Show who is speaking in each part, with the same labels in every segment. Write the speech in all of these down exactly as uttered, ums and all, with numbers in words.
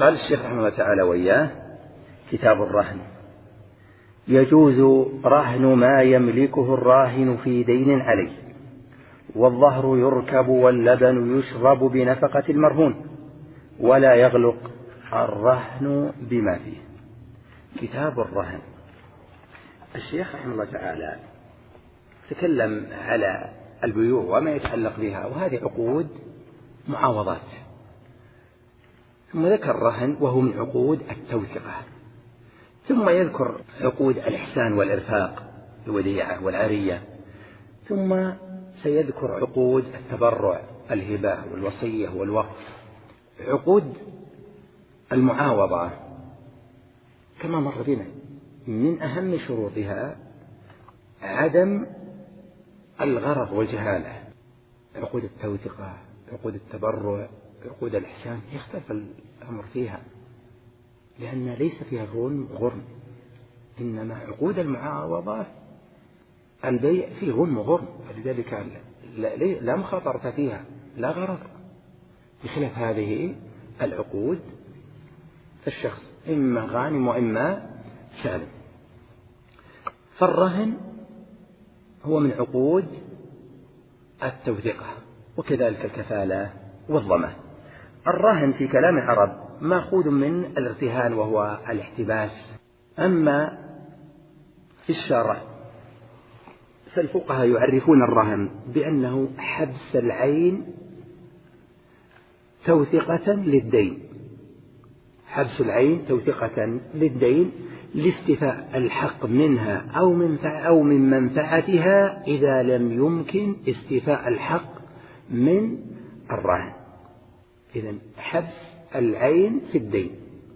Speaker 1: قال الشيخ رحمه الله تعالى وإياه: كتاب الرهن: يجوز رهن ما يملكه الراهن في دين عليه، والظهر يركب واللبن يشرب بنفقة المرهون، ولا يغلق الرهن بما فيه. كتاب الرهن. الشيخ رحمه الله تعالى تكلم على البيوع وما يتعلق بها، وهذه عقود معاوضات، ثم ذكر الرهن وهو من عقود التوثقة، ثم يذكر عقود الإحسان والإرفاق، الوديعة والعارية، ثم سيذكر عقود التبرع، الهبة والوصية والوقف. عقود المعاوضة كما مر بنا من أهم شروطها عدم الغرض والجهالة. عقود التوثقة، عقود التبرع، عقود الإحسان يختلف الأمر فيها، لأن ليس فيها غنم غرم، إنما عقود المعاوضة البيع فيه غنم غرم، فلذلك لا, لا مخاطرة فيها، لا غرض، بخلاف هذه العقود فالشخص إما غانم وإما سالم. فالرهن هو من عقود التوثقة، وكذلك الكفالة والضمان. الرهن في كلام العرب مأخوذ من الارتهان وهو الاحتباس. أما في الشرع فالفقهاء يعرفون الرهن بأنه حبس العين توثقة للدين، حبس العين توثقة للدين لاستيفاء الحق منها أو من أو من منفعتها إذا لم يمكن استيفاء الحق من الرهن. إذن حبس العين في الدين.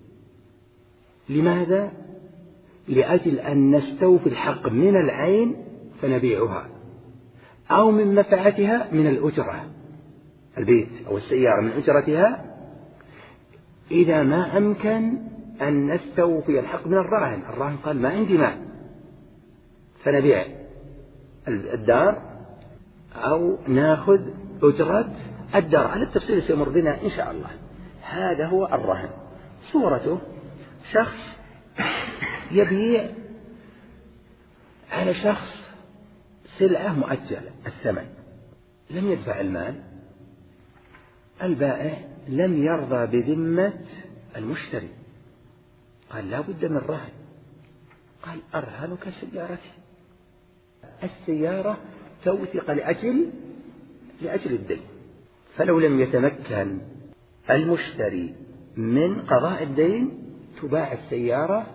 Speaker 1: لماذا؟ لأجل أن نستوفي الحق من العين فنبيعها، أو من منفعتها من الأجرة، البيت أو السيارة من أجرتها، إذا ما أمكن أن نستوفي الحق من الراهن. الراهن قال ما عندي مال فنبيع الدار أو ناخذ أجرة الدار، على التفصيل سيمر بنا إن شاء الله. هذا هو الرهن. صورته: شخص يبيع على شخص سلعة مؤجلة الثمن، لم يدفع المال، البائع لم يرضى بذمة المشتري، قال لا بد من رهن. قال أرهنك سيارتي، السيارة توثق لأجل لأجل الدين. فلو لم يتمكن المشتري من قضاء الدين تباع السيارة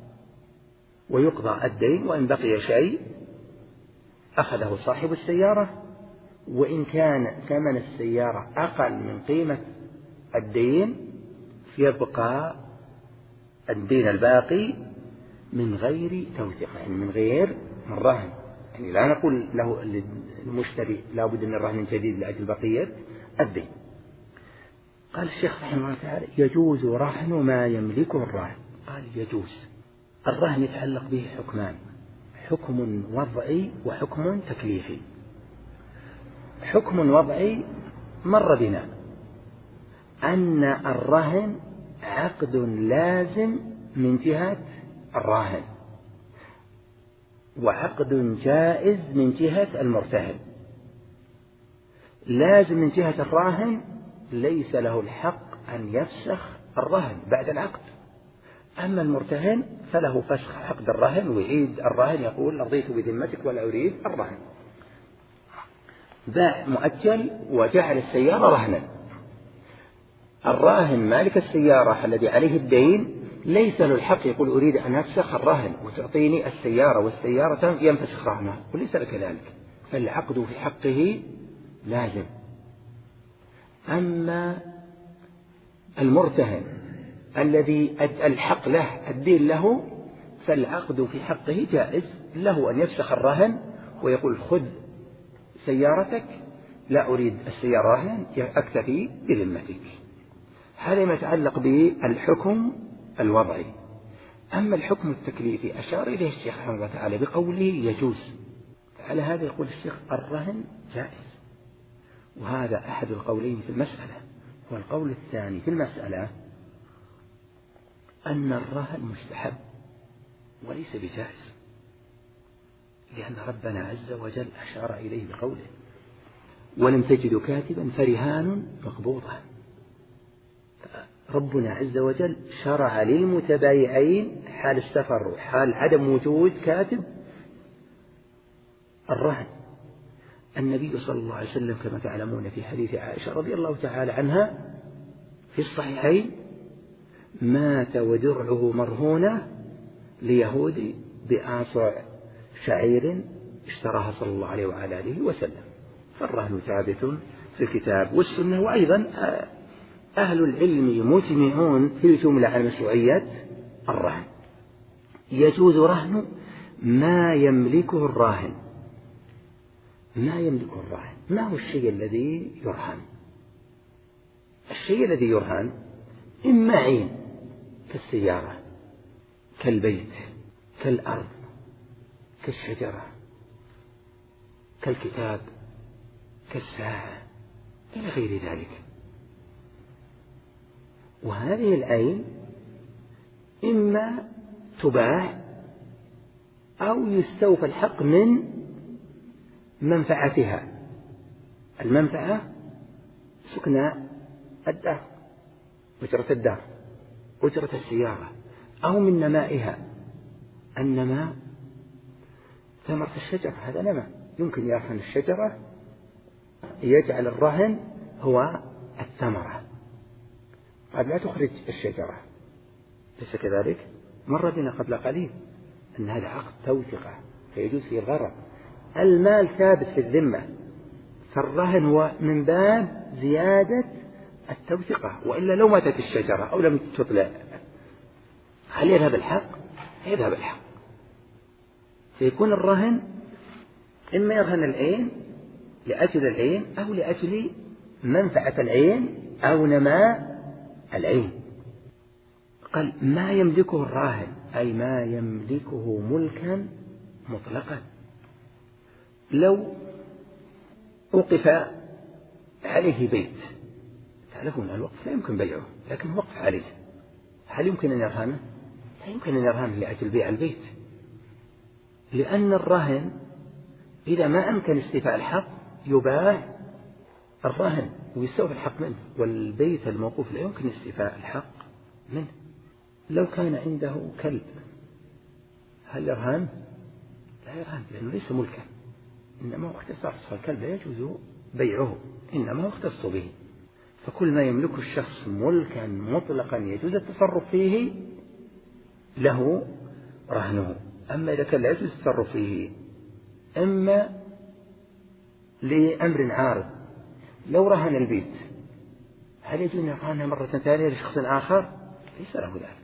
Speaker 1: ويقضى الدين، وإن بقي شيء أخذه صاحب السيارة، وإن كان ثمن السيارة أقل من قيمة الدين يبقى الدين الباقي من غير توثيق، يعني من غير من رهن. يعني لا نقول له للمشتري لا بد من رهن جديد لأجل بقية الدين. قال الشيخ رحمه الله تعالى: يجوز رهن ما يملكه الراهن. قال يجوز. الرهن يتعلق به حكمان: حكم وضعي وحكم تكليفي. حكم وضعي مر بنا أن الرهن عقد لازم من جهة الراهن، وعقد جائز من جهة المرتهن. لازم من جهة الراهن، ليس له الحق أن يفسخ الرهن بعد العقد. أما المرتهن فله فسخ عقد الرهن ويعيد الرهن، يقول رضيت بذمتك ولا أريد الرهن. باع مؤجل وجعل السيارة رهنا. الراهن مالك السيارة الذي عليه الدين ليس له الحق يقول أريد أن أفسخ الرهن وتعطيني السيارة والسيارة ينفسخ رهنها، وليس لك ذلك، فالعقد في حقه لازم. أما المرتهن الذي الحق له الدين له، فالعقد في حقه جائز، له أن يفسخ الرهن ويقول خذ سيارتك، لا أريد السيارة رهنا، أكتفي بذمتك. هذا ما يتعلق بالحكم الوضعي. أما الحكم التكليفي أشار إليه الشيخ رحمه الله تعالى بقوله يجوز. على هذا يقول الشيخ الرهن جائز، وهذا أحد القولين في المسألة. والقول الثاني في المسألة أن الرهن مستحب وليس بجائز، لأن ربنا عز وجل أشار إليه بقوله: ولم تجدوا كاتبا فرهان مقبوضة. ربنا عز وجل شرع للمتبايعين حال السفر وحال عدم وجود كاتب الرهن. النبي صلى الله عليه وسلم كما تعلمون في حديث عائشة رضي الله تعالى عنها في الصحيحين: مات ودرعه مرهونة ليهودي بآصع شعير اشتراها صلى الله عليه وعلى آله وسلم. فالرهن ثابت في الكتاب والسنة، وأيضا أهل العلم مجمعون في الجملة على مشروعية الرهن. يجوز رهن ما يملكه الراهن. ما يملكه الراهن ما هو الشيء الذي يرهن؟ الشيء الذي يرهن إما عين كالسيارة، كالبيت، كالأرض، كالشجرة، كالكتاب، كالساعة، إلى غير ذلك. وهذه العين إما تباع أو يستوفى الحق من منفعتها. المنفعة سكن الدار، أجرة الدار، أجرة السيارة، أو من نمائها. النماء ثمرة الشجرة، هذا نماء، يمكن يرهن الشجرة، يجعل الرهن هو الثمرة، قد لا تخرج الشجرة، ليس كذلك؟ مر بنا قبل قليل أن هذا عقد توثقة فيجوز فيه الغرر. المال ثابت في الذمة، فالرهن هو من باب زيادة التوثقة، وإلا لو ماتت الشجرة أو لم تطلع هل يذهب الحق؟ يذهب الحق. فيكون الرهن إما يرهن العين لأجل العين أو لأجل منفعة العين أو نماء العين. قال: ما يملكه الراهن أي ما يملكه ملكا مطلقا. لو وقف عليه بيت، تعرفون الوقف لا يمكن بيعه لكن وقف عليه، هل يمكن أن يرهنه؟ لا يمكن أن يرهنه لأجل بيع البيت، لأن الرهن إذا ما أمكن استيفاء الحق يباع الرهن ويستوفى الحق منه، والبيت الموقوف لا يمكن استيفاء الحق منه. لو كان عنده كلب هل يرهن؟ لا يرهن، لأنه ليس ملكا، إنما هو اختصاص، فالكلب لا يجوز بيعه، إنما هو اختص به. فكل ما يملكه الشخص ملكا مطلقا يجوز التصرف فيه له رهنه. أما إذا كان لا يجوز التصرف فيه إما لأمر عارض، لو رهن البيت هل يجوز أن يرهنها مرة ثانية لشخص آخر؟ ليس له ذلك.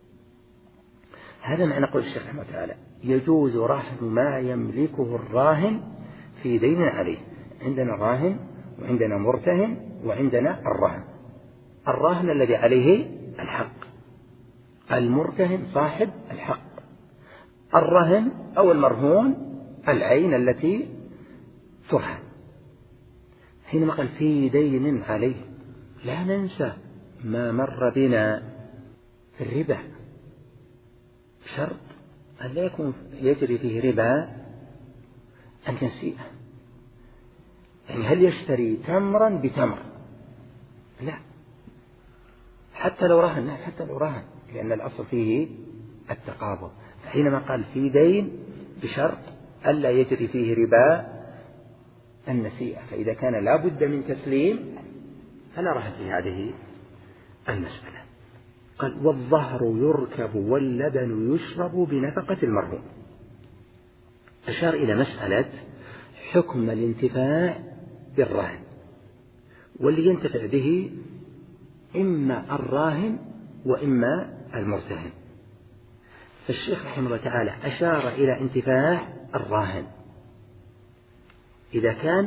Speaker 1: هذا معنى قول الشيخ رحمه الله تعالى: يجوز رهن ما يملكه الراهن في دين عليه. عندنا راهن وعندنا مرتهن وعندنا الرهن. الراهن الذي عليه الحق، المرتهن صاحب الحق، الرهن أو المرهون العين التي ترهن. حينما قال في دين عليه لا ننسى ما مر بنا في الربا، شرط أن لا يكون يجري فيه ربا أن ينسيه. يعني هل يشتري تمرا بتمر؟ لا، حتى لو رهن، لا حتى لو رهن، لأن الأصل فيه التقابض. فحينما قال في دين بشرط ألا يجري فيه ربا النسيئة، فإذا كان لا بد من تسليم فلا رهن في هذه المسألة. قال: والظهر يركب واللبن يشرب بنفقة المرهون. أشار إلى مسألة حكم الانتفاع بالرهن، واللي ينتفع به إما الراهن وإما المرتهن. فالشيخ رحمه الله تعالى أشار إلى انتفاع الراهن إذا كان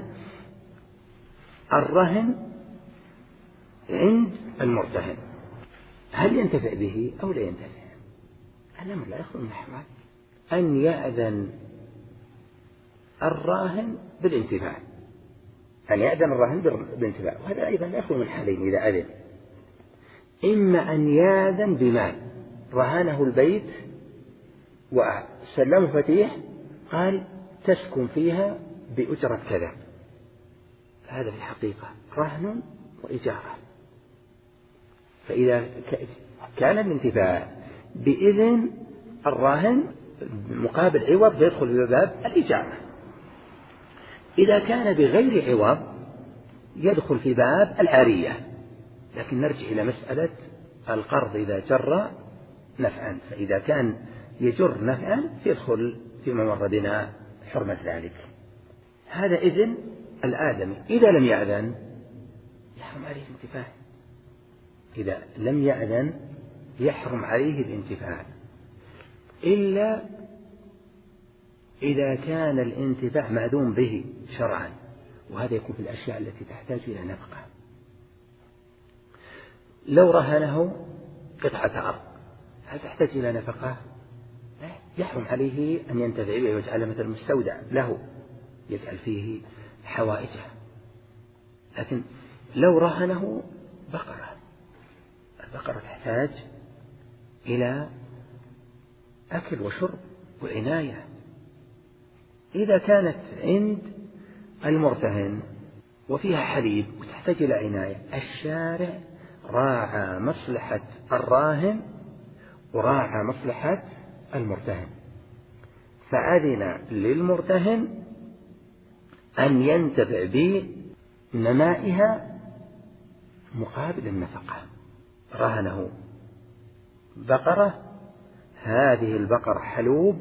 Speaker 1: الرهن عند المرتهن، هل ينتفع به أو لا ينتفع؟ الأمر لا يخلو من أحوال: أن يأذن الراهن بالانتفاع، أن يأذن الراهن بالانتفاع، وهذا أيضا لا يخلو من حالين إذا أذن: إما أن يأذن بمال رهنه البيت وسلمه مفاتيح، قال تسكن فيها بأجرة كذا. هذا في الحقيقة رهن وإجارة. فإذا كان الانتفاع بإذن الراهن مقابل عوض فيدخل في باب الإجارة. إذا كان بغير عوض يدخل في باب العارية. لكن نرجع إلى مسألة القرض إذا جر نفعا، فإذا كان يجر نفعا يدخل فيما مر بنا حرمة ذلك. هذا إذن الآدمي. إذا لم يأذن يحرم عليه الانتفاع. إذا لم يأذن يحرم عليه الانتفاع إلا إذا كان الانتفاع معدوم به شرعا، وهذا يكون في الأشياء التي تحتاج إلى نفقة. لو رهنه قطعة أرض هل تحتاج إلى نفقة؟ يحرم عليه أن ينتفع به ويجعله مثل مستودع له يجعل فيه حوائجه. لكن لو رهنه بقرة، البقرة تحتاج إلى أكل وشرب وعناية. إذا كانت عند المرتهن وفيها حليب وتحتاج إلى عناية، الشارع راعى مصلحة الراهن وراعى مصلحة المرتهن، فأذن للمرتهن أن ينتفع بنمائها مقابل النفقة. رهنه بقرة، هذه البقرة حلوب،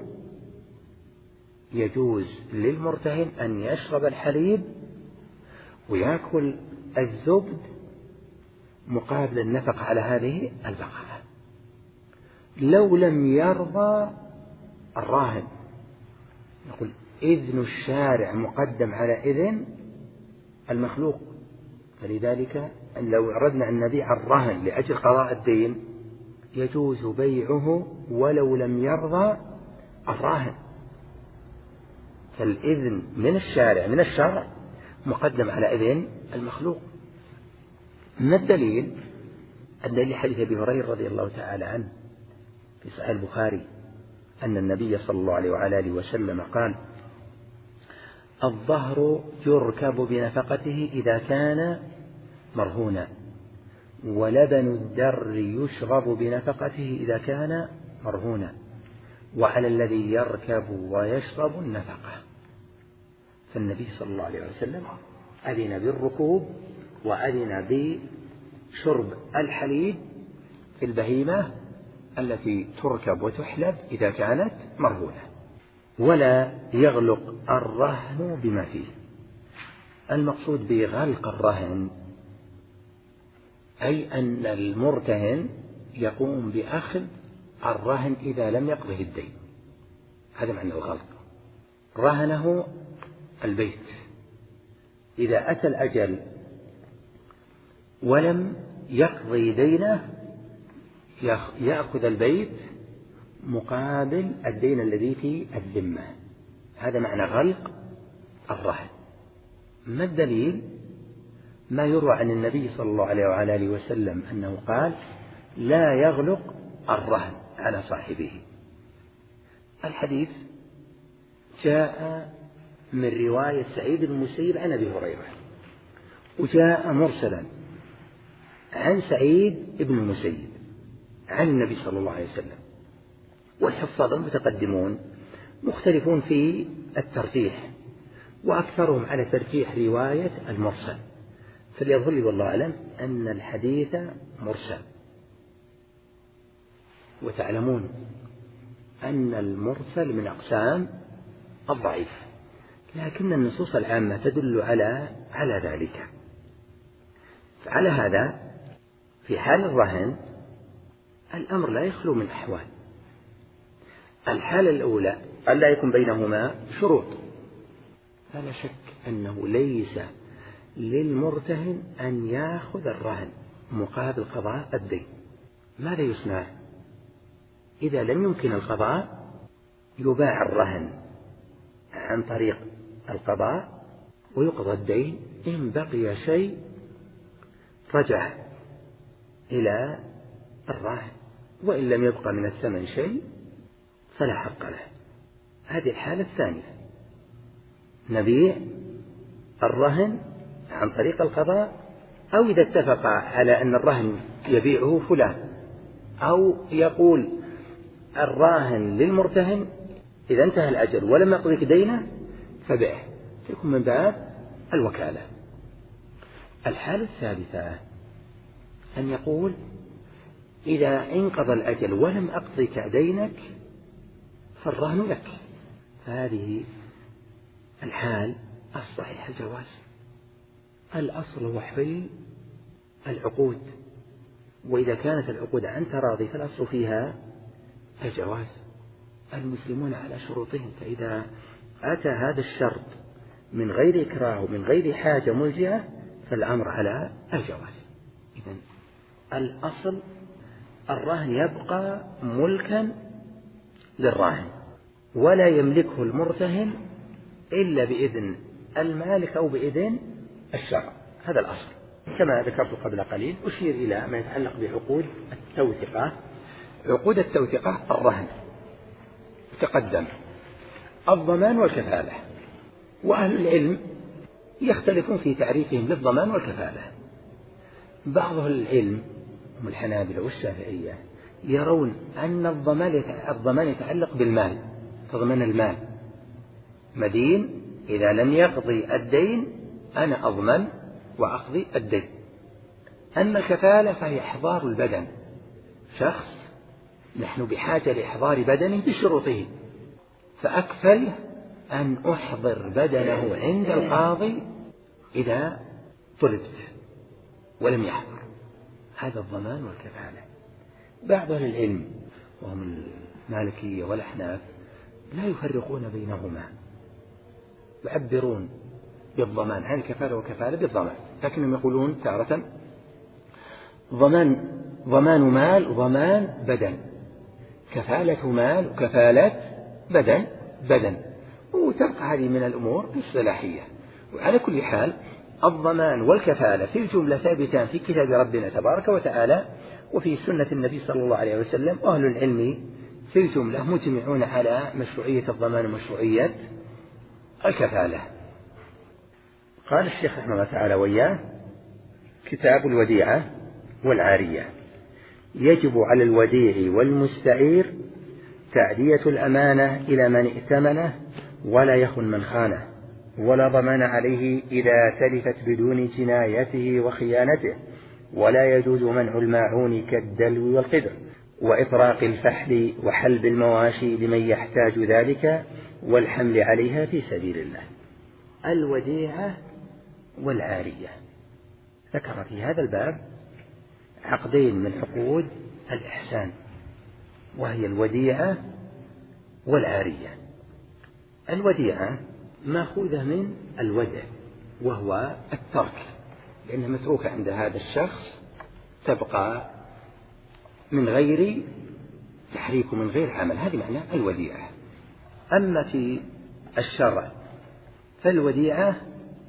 Speaker 1: يجوز للمرتهن أن يشرب الحليب ويأكل الزبد مقابل النفقة على هذه البقرة. لو لم يرضى الراهن نقول إذن الشارع مقدم على إذن المخلوق. فلذلك لو أردنا أن نبيع الرهن لأجل قضاء الدين يجوز بيعه ولو لم يرضى الراهن. فالإذن من الشارع من الشرع مقدم على إذن المخلوق. ما الدليل؟ الدليل حديث أبي هريرة رضي الله تعالى عنه في صحيح البخاري أن النبي صلى الله عليه وعلى آله وسلم قال: الظهر يركب بنفقته إذا كان مرهونا، ولبن الدر يشرب بنفقته إذا كان مرهونا، وعلى الذي يركب ويشرب النفقة. فالنبي صلى الله عليه وسلم أذن بالركوب وأذن بشرب الحليب في البهيمة التي تركب وتحلب إذا كانت مرهونة، ولا يغلق الرهن بما فيه. المقصود بغلق الرهن أي أن المرتهن يقوم بأخذ الرهن إذا لم يقضه الدين. هذا معنى الغلق. رهنه البيت، إذا أتى الأجل ولم يقضي دينه يأخذ البيت مقابل الدين الذي في الذمة. هذا معنى غلق الرهن. ما الدليل؟ ما يروى عن النبي صلى الله عليه وعلى آله وسلم أنه قال: لا يغلق الرهن على صاحبه. الحديث جاء من رواية سعيد بن المسيب عن أبي هريرة، وجاء مرسلا عن سعيد بن المسيب عن النبي صلى الله عليه وسلم. والحفاظ المتقدمون مختلفون في الترجيح، وأكثرهم على ترجيح رواية المرسل. فليظهر لي والله أعلم أن الحديث مرسل، وتعلمون أن المرسل من أقسام الضعيف، لكن النصوص العامة تدل على على ذلك. فعلى هذا في حال الرهن الأمر لا يخلو من أحوال. الحالة الأولى ألا يكون بينهما شروط، فلا شك أنه ليس للمرتهن أن يأخذ الرهن مقابل قضاء الدين. ماذا يصنع؟ إذا لم يمكن القضاء يباع الرهن عن طريق القضاء ويقضى الدين. إن بقي شيء رجع إلى الراهن. وإن لم يبقى من الثمن شيء فلا حق له. هذه الحالة الثانية، نبيع الرهن عن طريق القضاء، أو إذا اتفق على أن الرهن يبيعه فلان، أو يقول الراهن للمرتهن إذا انتهى الأجل ولم يقضيك دينه فبيعه، يكون من باب الوكالة. الحالة الثالثة أن يقول إذا انقضى الأجل ولم أقضيك دينك فالرهن لك. فهذه الحال الصحيح الجواز. الأصل هو حل العقود، وإذا كانت العقود عن تراضي فالأصل فيها الجواز. المسلمون على شروطهم، فإذا أتى هذا الشرط من غير إكراه ومن غير حاجة ملجئة فالأمر على الجواز. إذن الأصل الرهن يبقى ملكا للراهن، ولا يملكه المرتهن إلا بإذن المالك أو بإذن الشرع. هذا الأصل. كما ذكرت قبل قليل أشير إلى ما يتعلق بعقود التوثقة. عقود التوثقة الرهن تقدم، الضمان والكفالة، وأهل العلم يختلفون في تعريفهم للضمان والكفالة. بعض أهل العلم هم الحنابلة والشافعية يرون أن الضمان يتعلق بالمال، تضمن المال، مدين إذا لم يقضي الدين أنا أضمن وأقضي الدين. أما الكفالة فهي إحضار البدن، شخص نحن بحاجة لإحضار بدنه بشروطه، فأكفل أن أحضر بدنه عند القاضي إذا طلبت ولم يحضر. هذا الضمان والكفالة. بعض أهل العلم وهم المالكية والأحناف لا يفرقون بينهما، يعبرون بالضمان عن الكفالة وكفالة بالضمان، لكنهم يقولون تارة ضمان ضمان مال وضمان بدن، كفالة مال وكفالة بدن بدن، وتبقى هذه من الأمور الصلاحية. وعلى كل حال الضمان والكفالة في الجملة ثابتان في كتاب ربنا تبارك وتعالى وفي سنة النبي صلى الله عليه وسلم، وأهل العلم في الجملة مجمعون على مشروعية الضمان ومشروعية الكفالة. قال الشيخ رحمه الله تعالى وإياه: كتاب الوديعة والعارية. يجب على الوديع والمستعير تأدية الأمانة إلى من ائتمنه ولا يخن من خانه، ولا ضمان عليه إذا تلفت بدون جنايته وخيانته، ولا يجوز منع الماعون كالدلو والقدر وإطراق الفحل وحلب المواشي لمن يحتاج ذلك والحمل عليها في سبيل الله. الوديعة والعارية ذكر في هذا الباب عقدين من عقود الإحسان، وهي الوديعة والعارية. الوديعة مأخوذة من الودع، وهو الترك، لأنها متروكة عند هذا الشخص تبقى من غير تحريك ومن غير عمل، هذه معنى الوديعة. أما في الشرع فالوديعة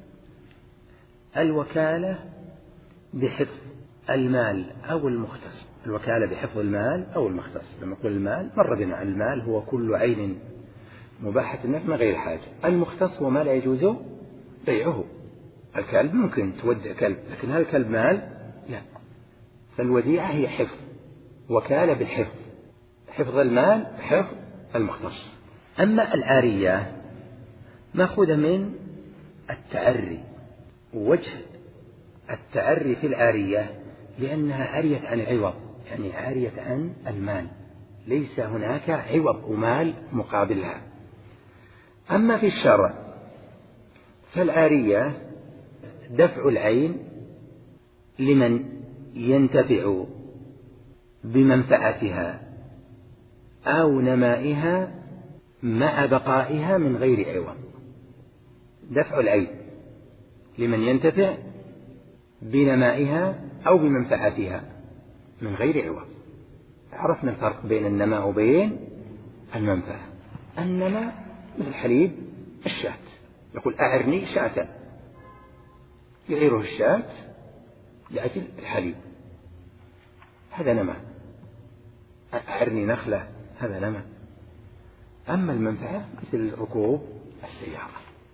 Speaker 1: الوكالة بحفظ المال أو المختص، الوكالة بحفظ المال أو المختص. لما نقول المال مر بنا، المال هو كل عين مباحة النفع من غير حاجة. المختص هو ما لا يجوز بيعه. الكلب ممكن تودع كلب، لكن هذا الكلب مال لا. فالوديعة هي حفظ، وكالة بالحفظ، حفظ المال حفظ المختص. أما العارية مأخوذة من التعري. وجه التعري في العارية لأنها عريت عن عوض، يعني عارية عن المال، ليس هناك عوض ومال مقابلها. أما في الشرع فالعارية دفع العين لمن ينتفع بمنفعتها أو نمائها مع بقائها من غير عوض. دفع العين لمن ينتفع بنمائها أو بمنفعتها من غير عوض. عرفنا الفرق بين النماء وبين المنفعة. النماء مثل حليب الشاة، يقول أعرني شاة، يعيره الشاة لأجل الحليب، هذا نماء. أعرني نخلة هذا نمى. أما المنفعة مثل ركوب السيارة.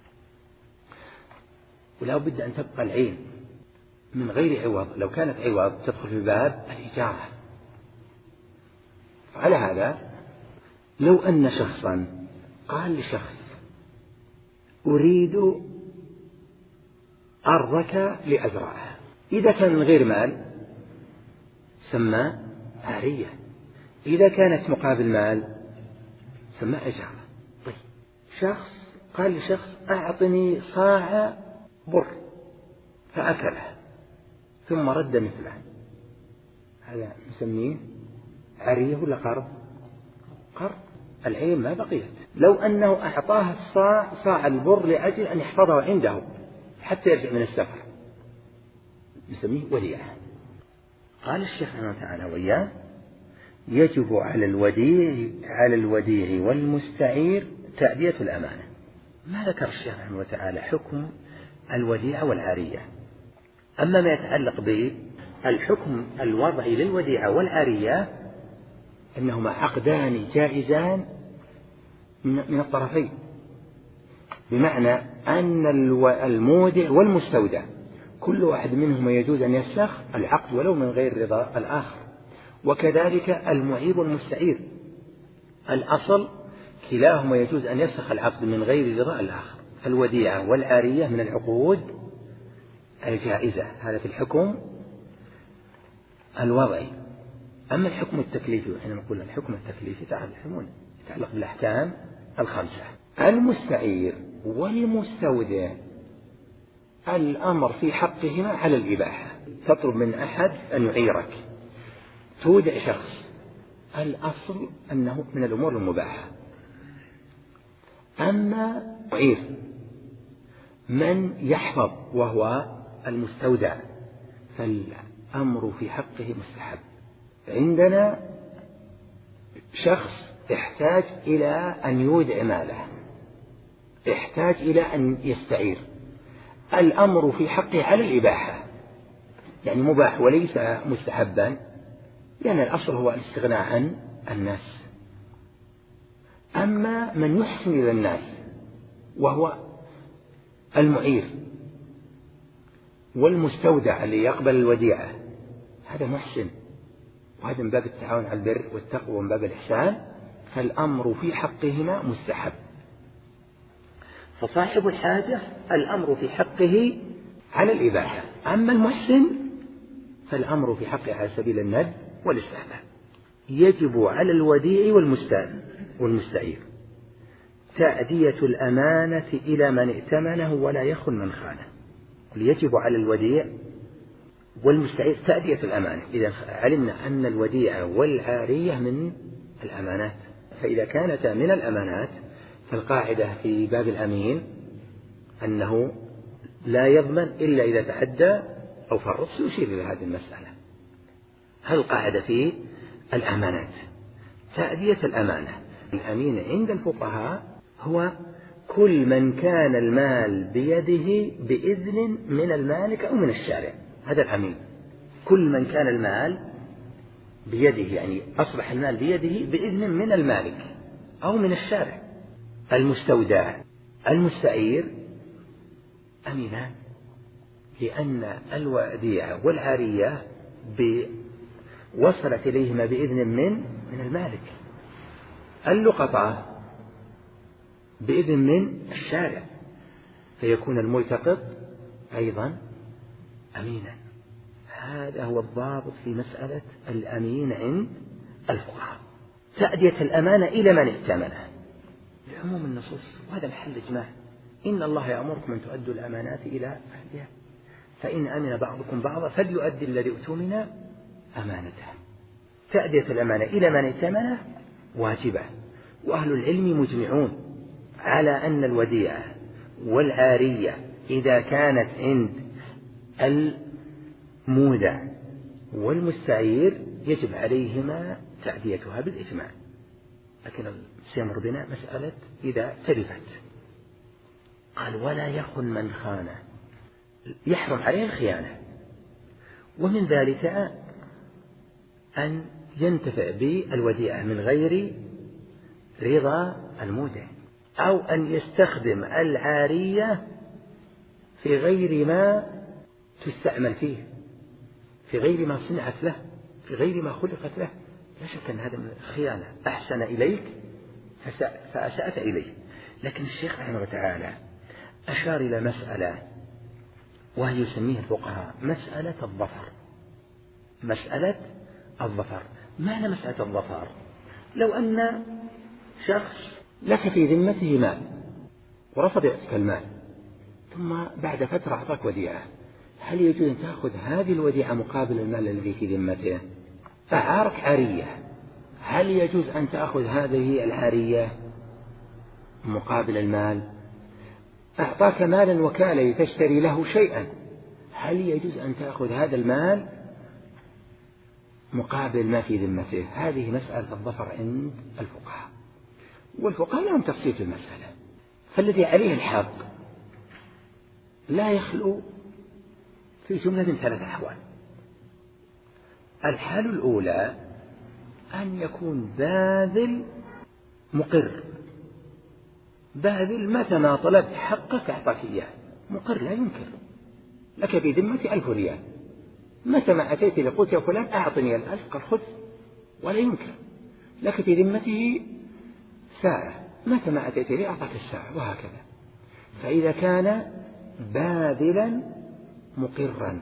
Speaker 1: ولا بد أن تبقى العين من غير عوض. لو كانت عوض تدخل في باب الإجارة. على هذا لو أن شخصا قال لشخص أريد أرك لأزرعها، إذا كان من غير مال سمى عارية، إذا كانت مقابل مال سمى إجارة. طيب شخص قال لشخص أعطني صاع بر فأكله ثم رد مثله، هذا نسميه عارية ولا قرض؟ قرض. العين ما بقيت. لو أنه أعطاه الصاع صاع البر لأجل أن يحفظه عنده حتى يرجع من السفر نسميه وديعة. قال الشيخ رحمه الله تعالى وإياه يجب على الوديع على الوديع والمستعير تأدية الأمانة. ما ذكر الشيخ رحمه الله تعالى حكم الوديعة والعارية. أما ما يتعلق بالحكم الوضعي للوديعة والعارية إنهما عقدان جائزان من الطرفين، بمعنى أن المودع والمستودع كل واحد منهما يجوز أن يفسخ العقد ولو من غير رضا الآخر، وكذلك المعيب والمستعير الأصل كلاهما يجوز أن يفسخ العقد من غير رضا الآخر. الوديعة والعارية من العقود الجائزة، هذا في الحكم الوضعي. أما الحكم التكليفي، وحين نقول الحكم التكليفي تعلمون يتعلق بالأحكام الخمسة. المستعير والمستودع الأمر في حقهما على الإباحة. تطلب من أحد أن يعيرك، تودع شخص، الأصل أنه من الأمور المباحة. أما معير من يحفظ وهو المستودع فالأمر في حقه مستحب. عندنا شخص يحتاج إلى أن يودع ماله، يحتاج إلى أن يستعير، الأمر في حقه على الإباحة، يعني مباح وليس مستحبا، لأن الأصل هو الاستغناء عن الناس. أما من يحسن إلى الناس وهو المعير والمستودع اللي يقبل الوديعة، هذا محسن، وهذا من باب التعاون على البر والتقوى ومن باب الإحسان، فالأمر في حقهما مستحب. فصاحب الحاجة الأمر في حقه على الإباحة، أما المحسن فالأمر في حقه على سبيل الندب والاستحباب. يجب على الوديع والمستعير تأدية الأمانة إلى من ائتمنه ولا يخن من خانه. يجب على الوديع والمستعير تأدية الأمانة. إذا علمنا أن الوديعة والعارية من الأمانات، فإذا كانتا من الأمانات فالقاعدة في باب الأمين أنه لا يضمن إلا إذا تعدى أو فرط. سيشير إلى هذه المسألة. هل القاعدة في الأمانات تأدية الأمانة. الأمين عند الفقهاء هو كل من كان المال بيده بإذن من المالك أو من الشارع، هذا الأمين. كل من كان المال بيده، يعني أصبح المال بيده بإذن من المالك أو من الشارع. المستودع المستعير أمينان، لأن الوديعة والعارية وصلت إليهما بإذن من من المالك. اللقطة بإذن من الشارع، فيكون الملتقط أيضا أمينا. هذا هو الضابط في مسألة الأمين عند الفقهاء. تأدية الأمانة إلى من ائتمنه لعموم النصوص، وهذا محل إجماع. إن الله يأمركم أن تؤدوا الأمانات إلى أهلها فإن أمن بعضكم بعضا فليؤدي الذي اؤتمن أمانته. تأدية الأمانة إلى من ائتمنه واجبة، وأهل العلم مجمعون على أن الوديعة والعارية إذا كانت عند المودع والمستعير يجب عليهما تأديتها بالإجماع. لكن سيمر بنا مسألة إذا تلفت. قال ولا يخن من خانه، يحرم عليه الخيانة. ومن ذلك أن ينتفع بالوديعة من غير رضا المودع، أو أن يستخدم العارية في غير ما تستعمل فيه، في غير ما صنعت له، في غير ما خلقت له. لا شك أن هذا من الخيانة. أحسن إليك فأسأت إليه. لكن الشيخ رحمه الله تعالى أشار إلى مسألة وهي يسميها الفقهاء مسألة الظفر. مسألة الظفر. معنى مسألة الظفر؟ لو أن شخص لك في ذمته مال ورفض يعطيك المال، ثم بعد فترة أعطاك وديعة، هل يجوز أن تأخذ هذه الوديعة مقابل المال الذي في ذمته؟ أعارك عارية، هل يجوز أن تأخذ هذه العارية مقابل المال؟ أعطاك مالا وكالة تشتري له شيئا، هل يجوز أن تأخذ هذا المال مقابل ما في ذمته؟ هذه مسألة الظفر عند الفقهاء، والفقهاء لهم تفصيل في المسألة. فالذي عليه الحق لا يخلو في جملة من ثلاث أحوال. الحال الأولى أن يكون باذل مقر، باذل متى ما طلبت حقك أعطاك إياه، مقر لا ينكر، لك في ذمتي ألف ريال، متى ما أتيت لقلت يا فلان أعطني الألف قال خذ، ولا ينكر، لك في ذمته ساعة، متى ما أتيت لي أعطاك الساعة، وهكذا. فإذا كان باذلا مقرا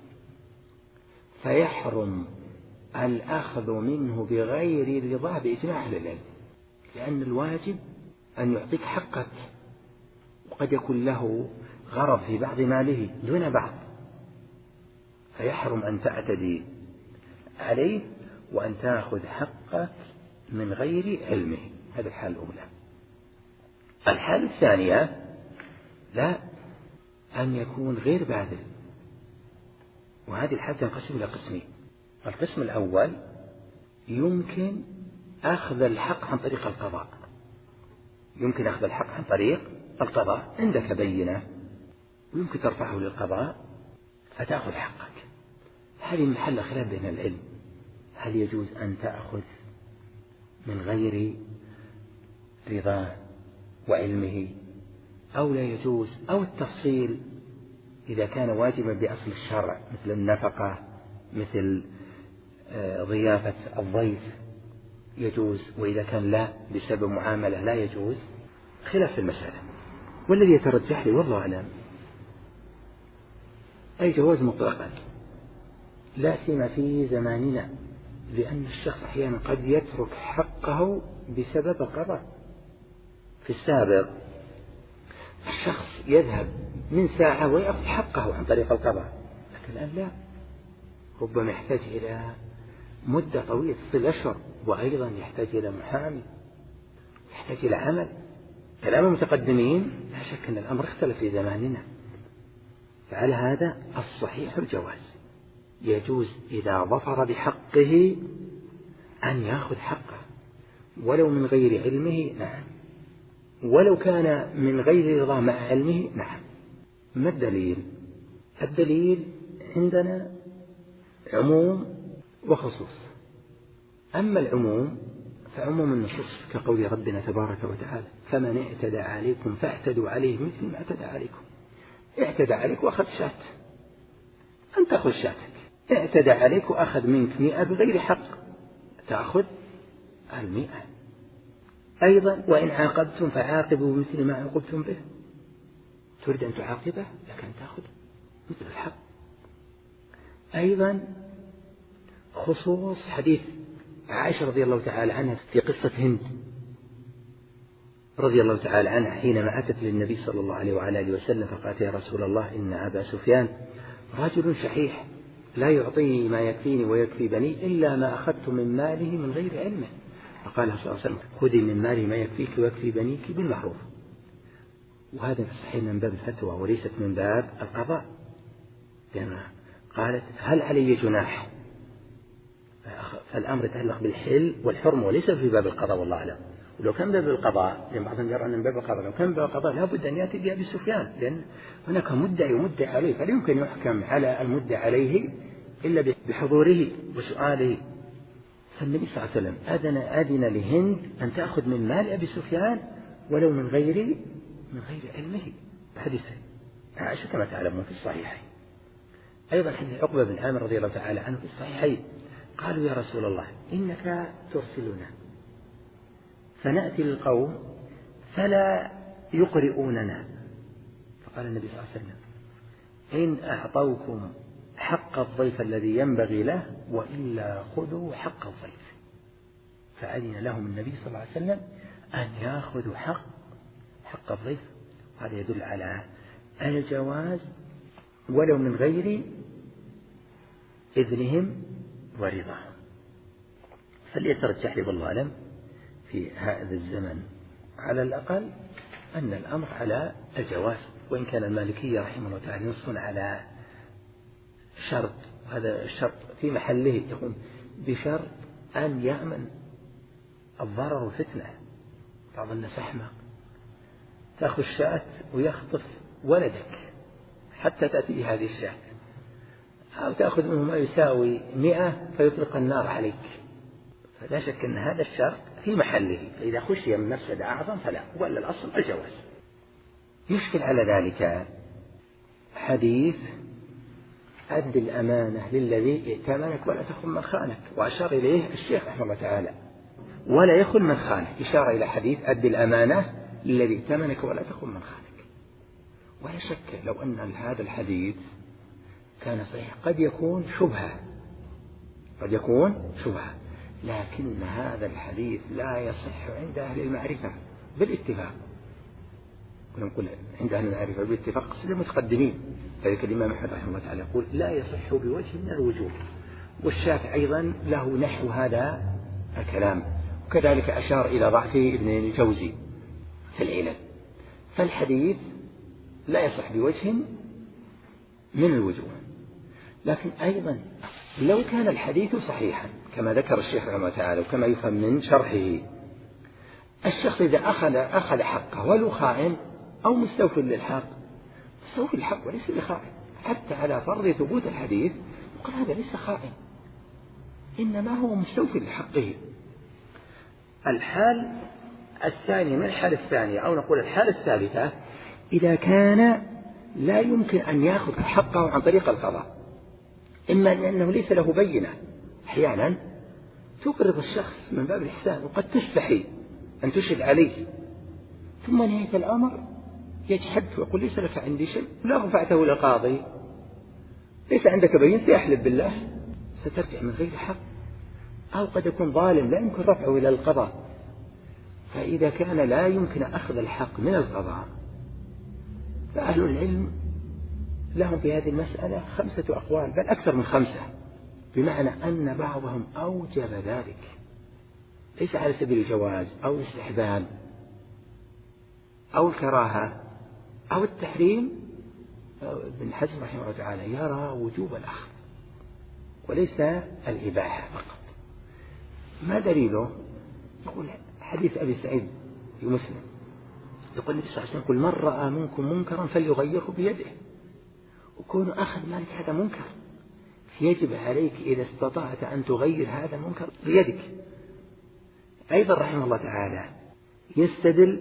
Speaker 1: فيحرم الأخذ منه بغير رضاه بإجماع أهل العلم، لأن الواجب أن يعطيك حقك، وقد يكون له غرض في بعض ماله دون بعض، فيحرم أن تعتدي عليه وأن تأخذ حقك من غير علمه. هذا الحال الأولى. الحال الثانية لا، أن يكون غير باذل، وهذه الحالة تنقسم إلى قسمين. القسم الأول يمكن أخذ الحق عن طريق القضاء، يمكن أخذ الحق عن طريق القضاء، عندك بينة ويمكن ترفعه للقضاء فتأخذ حقك. هذه محل خلاف بين العلم، هل يجوز أن تأخذ من غير رضاه وعلمه أو لا يجوز، أو التفصيل إذا كان واجبا بأصل الشرع مثل النفقة، مثل ضيافة الضيف يجوز، وإذا كان لا بسبب معاملة لا يجوز، خلاف في المسألة. والذي يترجح لي والله أعلم أي جواز مطلقا، لا سيما في زماننا، لأن الشخص أحيانا قد يترك حقه بسبب القضاء. في السابق الشخص يذهب من ساعة ويأخذ حقه عن طريق القضاء، لكن الآن لا، ربما يحتاج إلى مدة طويلة تصل أشهر، وأيضا يحتاج إلى محامي، يحتاج إلى عمل. كلام المتقدمين لا شك أن الأمر اختلف في زماننا، فعلى هذا الصحيح الجواز، يجوز إذا ظفر بحقه أن يأخذ حقه ولو من غير علمه، نعم، ولو كان من غير رضا مع علمه، نعم. ما الدليل؟ الدليل عندنا عموم وخصوص. أما العموم فعموم النصوص كقول ربنا تبارك وتعالى فمن اعتدى عليكم فاعتدوا عليه مثل ما اعتدى عليكم. اعتدى عليك وأخذ شات، أن تأخذ شاتك. اعتدى عليك وأخذ منك مئة بغير حق، تأخذ المئة. أيضا وإن عاقبتم فعاقبوا مثل ما عاقبتم به، تريد أن تعاقبه لكن تأخذ مثل الحق. أيضا خصوص حديث عائشة رضي الله تعالى عنها في قصة هند رضي الله تعالى عنها حينما أتت للنبي صلى الله عليه وعلى آله وسلم فقالت يا رسول الله إن أبا سفيان رجل شحيح لا يعطيني ما يكفيني ويكفي بني إلا ما أخذت من ماله من غير علمه. فقال صلى الله عليه وسلم خذي من ماله ما يكفيك ويكفي بنيك بالمعروف. وهذا صحيح من باب الفتوى وليست من باب القضاء، لأن قالت هل علي جناح، فالأمر يتعلق بالحل والحرم وليس في باب القضاء والله أعلم. ولو كان باب القضاء، لأن بعضهم يرى أن من باب القضاء، لو كان باب القضاء لابد أن يأتي بأبي سفيان، لأن هناك مدعي ومدعي عليه، فلا يمكن يحكم على المدعي عليه إلا بحضوره وسؤاله. فالنبي صلى الله عليه وسلم أذن, أذن لهند أن تأخذ من مال أبي سفيان ولو من غير من غير علمه. حديث عائشة كما تعلمون في الصحيحين. أيضا حديث عقبة بن عامر رضي الله تعالى عنه في الصحيحين، قالوا يا رسول الله إنك ترسلنا فنأتي للقوم فلا يقرئوننا، فقال النبي صلى الله عليه وسلم إن أعطوكم حق الضيف الذي ينبغي له وإلا خذوا حق الضيف. فأذن لهم النبي صلى الله عليه وسلم أن يأخذوا حق حق الضيف. هذا يدل على الجواز ولو من غير إذنهم ورضاهم. فليترجح لي والله أعلم في هذا الزمن على الأقل أن الأمر على الجواز، وإن كان المالكية رحمه الله تعالى ينصون على شرط، هذا الشرط في محله يكون بشرط أن يأمن الضرر والفتنة. بعض الناس أحمق تأخذ الشاة ويخطف ولدك حتى تأتي هذه الشاة، أو تأخذ منه ما يساوي مئة فيطلق النار عليك. فلا شك أن هذا الشرط في محله، فإذا خشي من مفسدة أعظم فلا، ولا الأصل الجواز. يشكل على ذلك حديث أد الأمانة للذي ائتمنك ولا تخن من خانك، وأشار إليه الشيخ رحمه الله تعالى ولا يخن من خانك، إشارة إلى حديث أد الأمانة للذي ائتمنك ولا تخن من خانك. ولا شك لو أن هذا الحديث كان صحيح قد يكون شبهة، قد يكون شبهة، لكن هذا الحديث لا يصح عند أهل المعرفة بالاتفاق. نقول عند أهل المعرفة بالاتفاق قصد المتقدمين، فذلك الإمام أحمد رحمه الله تعالى يقول لا يصح بوجه من الوجوه، والشافعي أيضا له نحو هذا الكلام، وكذلك أشار إلى ضعفه ابن الجوزي في العلل. فالحديث لا يصح بوجه من الوجوه. لكن أيضا لو كان الحديث صحيحا كما ذكر الشيخ رحمه الله تعالى وكما يفهم من شرحه، الشخص إذا أخذ أخذ حقه ولو خائن أو مستوفٍ للحق، مستوفٍ للحق وليس بخائن، حتى على فرض ثبوت الحديث يقول هذا ليس خائن، إنما هو مستوفٍ لحقه. الحال الثاني من الحالة الثانية أو نقول الحالة الثالثة إذا كان لا يمكن أن يأخذ حقه عن طريق القضاء، إما لأنه ليس له بينة، أحيانا تقرض الشخص من باب الإحسان وقد تستحي أن تشهد عليه، ثم نهاية الأمر يجحد ويقول ليس لك عندي شيء، لا رفعته إلى القاضي ليس عندك بين، سيحلف بالله سترجع من غير حق، أو قد يكون ظالم لا يمكن رفعه إلى القضاء. فإذا كان لا يمكن أخذ الحق من القضاء فأهل العلم لهم في هذه المسألة خمسة أقوال بل أكثر من خمسة، بمعنى أن بعضهم أوجب ذلك ليس على سبيل الجواز أو الاستحباب أو الكراهة أو التحريم. ابن حزم رحمه الله تعالى يرى وجوب الأخذ وليس الإباحة فقط. ما دليله؟ يقول حديث أبي سعيد في مسلم يقول النبي صلى الله عليه وسلم: من رأى منكم منكرا فليغيره بيده. وكون أخذ مالك هذا منكر، يجب عليك إذا استطعت أن تغير هذا المنكر بيدك. أيضا رحمه الله تعالى يستدل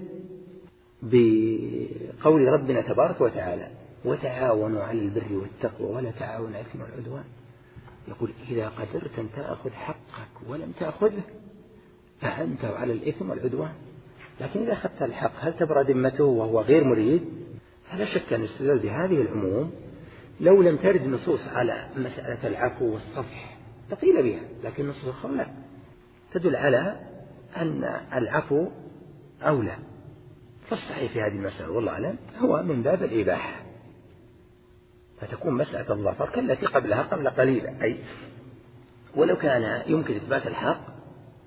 Speaker 1: بقول ربنا تبارك وتعالى: وتعاونوا على البر والتقوى ولا تعاونوا على الإثم والعدوان. يقول: إذا قدرت أن تأخذ حقك ولم تأخذه فأنت على الإثم والعدوان. لكن إذا أخذت الحق هل تبرى ذمته وهو غير مريد؟ فلا شك أن الاستدلال بهذه العموم لو لم ترد نصوص على مسألة العفو والصفح لقيل بها، لكن نصوص أخرى لا تدل على أن العفو أولى. فالصحيح في هذه المسألة والله أعلم هو من باب الإباحة، فتكون مسألة الظفر كالتي قبلها قبل قليلا، أي ولو كان يمكن إثبات الحق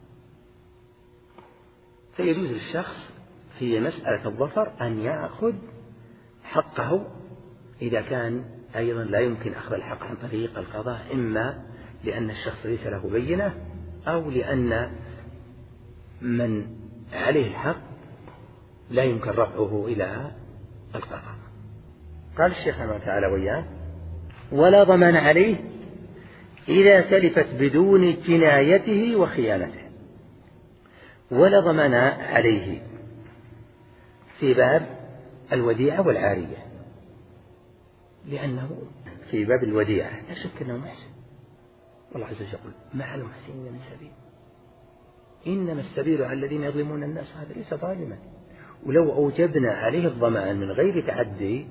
Speaker 1: فيجوز للشخص في مسألة الظفر أن يأخذ حقه إذا كان أيضا لا يمكن أخذ الحق عن طريق القضاء، إما لأن الشخص ليس له بينة أو لأن من عليه الحق لا يمكن رفعه إلى القضاء. قال الشيخ رحمه الله تعالى وياه: ولا ضمان عليه إذا سلفت بدون جنايته وخيانته ولا ضمان عليه في باب الوديعة والعارية، لأنه في باب الوديعة لا شك أنه محسن، والله عز وجل يقول ما على المحسنين من سبيل، إنما السبيل على الذين يظلمون الناس، هذا ليس ظالما. ولو أوجبنا عليه الضمان من غير تعدي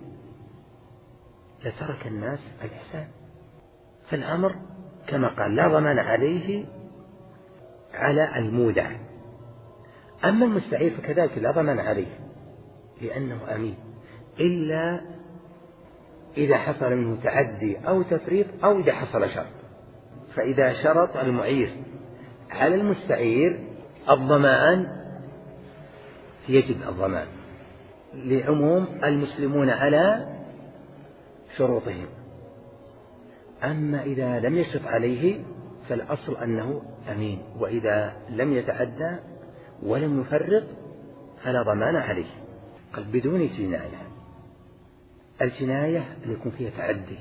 Speaker 1: لترك الناس الإحسان، فالأمر كما قال لا ضمان عليه على المودع. أما المستعير فكذلك لا ضمان عليه لأنه أمين، إلا إذا حصل منه تعدي أو تفريط أو إذا حصل شرط. فإذا شرط المعير على المستعير الضمان يجب الضمان لعموم المسلمون على شروطهم. أما إذا لم يشرط عليه فالأصل أنه أمين، وإذا لم يتعدى ولم يفرط فلا ضمان عليه. قال بدون جناية، الجناية اللي يكون فيها تعدي،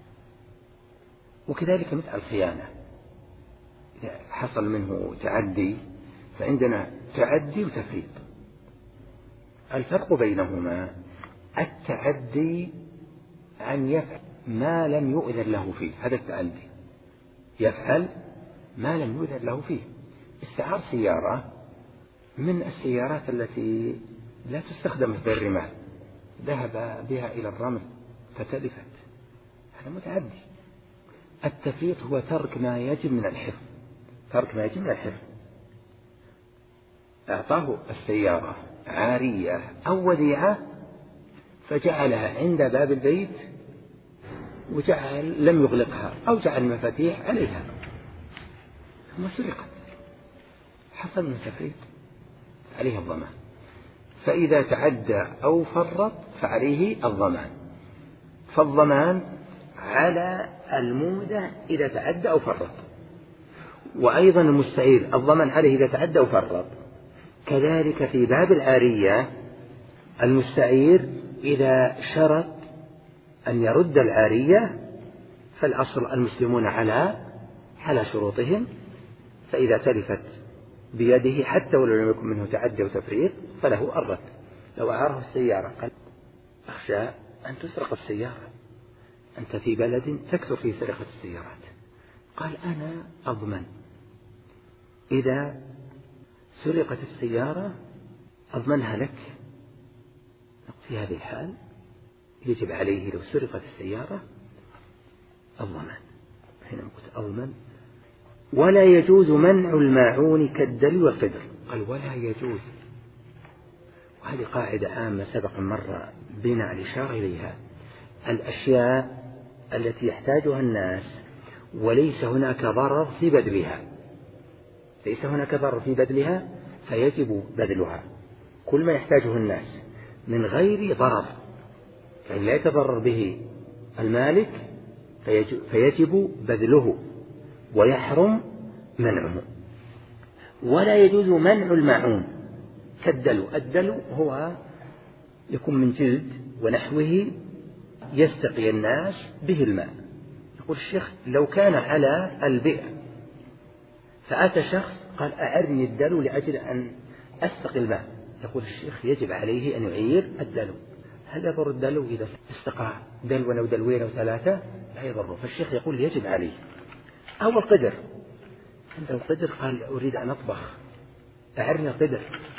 Speaker 1: وكذلك مثل الخيانة إذا حصل منه تعدي فعندنا تعدي وتفريط. الفرق بينهما التعدي عن يفعل ما لم يؤذن له فيه، هذا التعدي، يفعل ما لم يؤذن له فيه. استعار سيارة من السيارات التي لا تستخدم في الرمال، ذهب بها إلى الرمل فتلفت، هذا متعدي. التفريط هو ترك ما يجب من الحفظ، ترك ما يجب من الحفظ. أعطاه السيارة عارية أو وديعة فجعلها عند باب البيت وجعل لم يغلقها أو جعل المفاتيح عليها ثم سرقت، حصل من تفريط عليه الضمان. فإذا تعدى أو فرط فعليه الضمان، فالضمان على المودع إذا تعدى أو فرط، وأيضا المستعير الضمان عليه إذا تعدى أو فرط. كذلك في باب العارية المستعير إذا شرط أن يرد العارية فالأصل المسلمون على على شروطهم، فإذا تلفت بيده حتى ولو لم يكن منه تعدي وتفريط فله الرد. لو أعاره السيارة قال أخشى أن تسرق السيارة، أنت في بلد تكثر فيه سرقة السيارات، قال أنا أضمن إذا سرقت السيارة أضمنها لك. في هذه الحال يجب عليه لو سرقت السيارة الضمان، حينما قلت أضمن. ولا يجوز منع الماعون كالدلو والقدر، قال ولا يجوز، وهذه قاعدة عامة سبق مرة بنا الإشارة إليها. الأشياء التي يحتاجها الناس وليس هناك ضرر في بذلها، ليس هناك ضرر في بذلها فيجب بذلها. كل ما يحتاجه الناس من غير ضرر يعني لا يتضرر به المالك فيجب بذله ويحرم منعه. ولا يجوز منع الماعون كالدلو، الدلو هو يكون من جلد ونحوه يستقي الناس به الماء. يقول الشيخ لو كان على البئر فأتى شخص قال أعرني الدلو لأجل أن أستقي الماء، يقول الشيخ يجب عليه أن يعير الدلو. هل يضر الدلو إذا استقى دلونا ودلوين وثلاثة؟ لا يضره، فالشيخ يقول يجب عليه. أو القدر، عنده القدر قال أريد أن أطبخ أعرني القدر،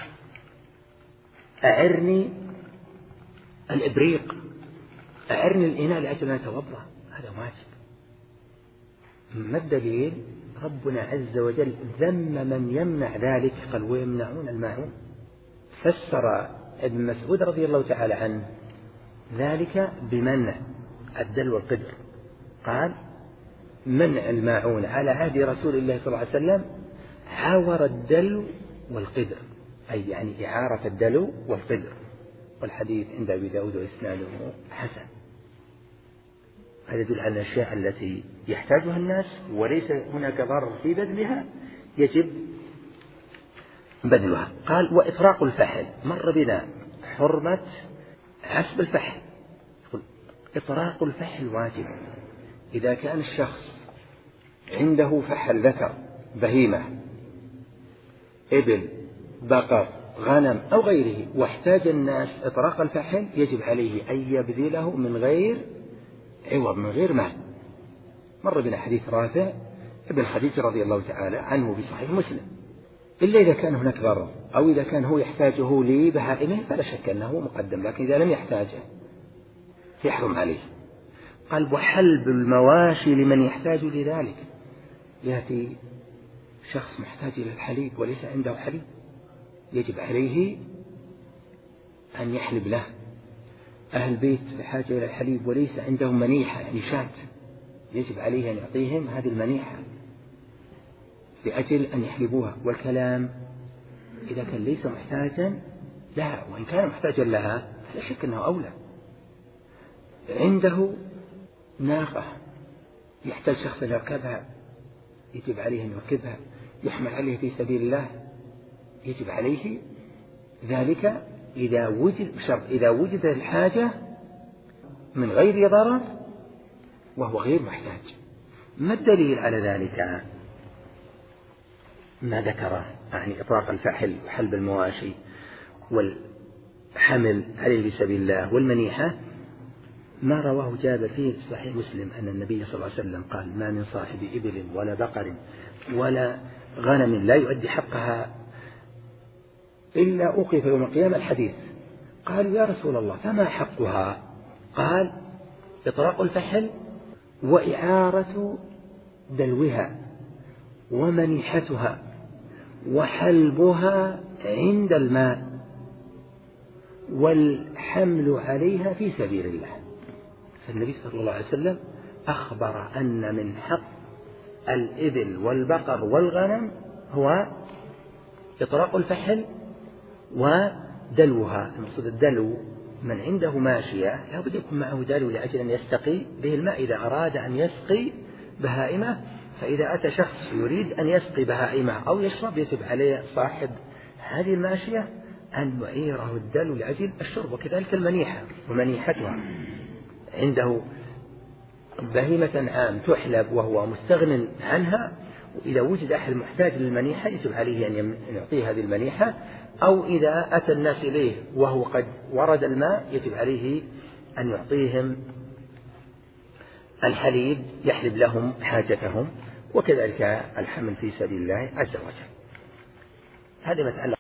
Speaker 1: أعرني الإبريق، أعرني الإناء لأجل أن أتوضأ، هذا واجب. ما الدليل؟ ربنا عز وجل ذم من يمنع ذلك، قال ويمنعون الماعون. فسر ابن مسعود رضي الله تعالى عنه ذلك بمنع الدلو والقدر، قال منع الماعون على عهد رسول الله صلى الله عليه وسلم عاور الدلو والقدر، أي يعني إعارة الدلو والقدر، والحديث عند أبي داود وإسناده حسن. هذا يدل على الأشياء التي يحتاجها الناس وليس هناك ضرر في بذلها يجب بذلها. قال وإطراق الفحل، مر بنا حرمة حسب الفحل، إطراق الفحل واجب. إذا كان الشخص عنده فحل ذكر بهيمة إبل بقر غنم أو غيره، واحتاج الناس إطراق الفحل، يجب عليه أن يبذله من غير عوض، من غير مال. مر بنا حديث رافع ابن خديج رضي الله تعالى عنه في صحيح مسلم. إلا إذا كان هناك غرض أو إذا كان هو يحتاجه لبهائمه فلا شك أنه مقدم، لكن إذا لم يحتاجه يحرم عليه. قال وحلب المواشي لمن يحتاج لذلك، يأتي شخص محتاج إلى الحليب وليس عنده حليب، يجب عليه أن يحلب له. أهل بيت بحاجة إلى الحليب وليس عندهم منيحة يعني شاة، يجب عليه أن يعطيهم هذه المنيحة لأجل أن يحلبوها. والكلام إذا كان ليس محتاجا لها، وإن كان محتاجا لها فلا شك أنه أولى. عنده ناقة يحتاج شخص يركبها، يجب عليه أن يركبها، يحمل عليه في سبيل الله، يجب عليه ذلك إذا وجد بشرط إذا وجد الحاجة من غير ضرر وهو غير محتاج. ما الدليل على ذلك؟ ما ذكره يعني إطلاق الفحل وحلب المواشي والحمل عليه في سبيل الله والمنيحة، ما رواه جابر في صحيح مسلم أن النبي صلى الله عليه وسلم قال ما من صاحب إبل ولا بقر ولا غنم لا يؤدي حقها إلا أوقف يوم القيامة. الحديث قالوا يا رسول الله فما حقها؟ قال إطلاق الفحل وإعارة دلوها ومنيحتها وحلبها عند الماء والحمل عليها في سبيل الله. فالنبي صلى الله عليه وسلم أخبر أن من حق الإبل والبقر والغنم هو إطلاق الفحل ودلوها. المقصود الدلو من عنده ماشية لا بد يكون معه دلو لأجل أن يستقي به الماء إذا أراد أن يسقي بهائمه. فإذا أتى شخص يريد أن يسقي بهائمه أو يشرب يجب عليه صاحب هذه الماشية أن يعيره الدلو لأجل الشرب. وكذلك المنيحة ومنيحتها، عنده بهيمة عام تحلب وهو مستغن عنها، وإذا وجد أحد محتاج للمنيحة يجب عليه أن يعطيه هذه المنيحة، أو إذا أتى الناس إليه وهو قد ورد الماء يجب عليه أن يعطيهم الحليب يحلب لهم حاجتهم. وكذلك الحمل في سبيل الله عز وجل. هذا ما يتعلق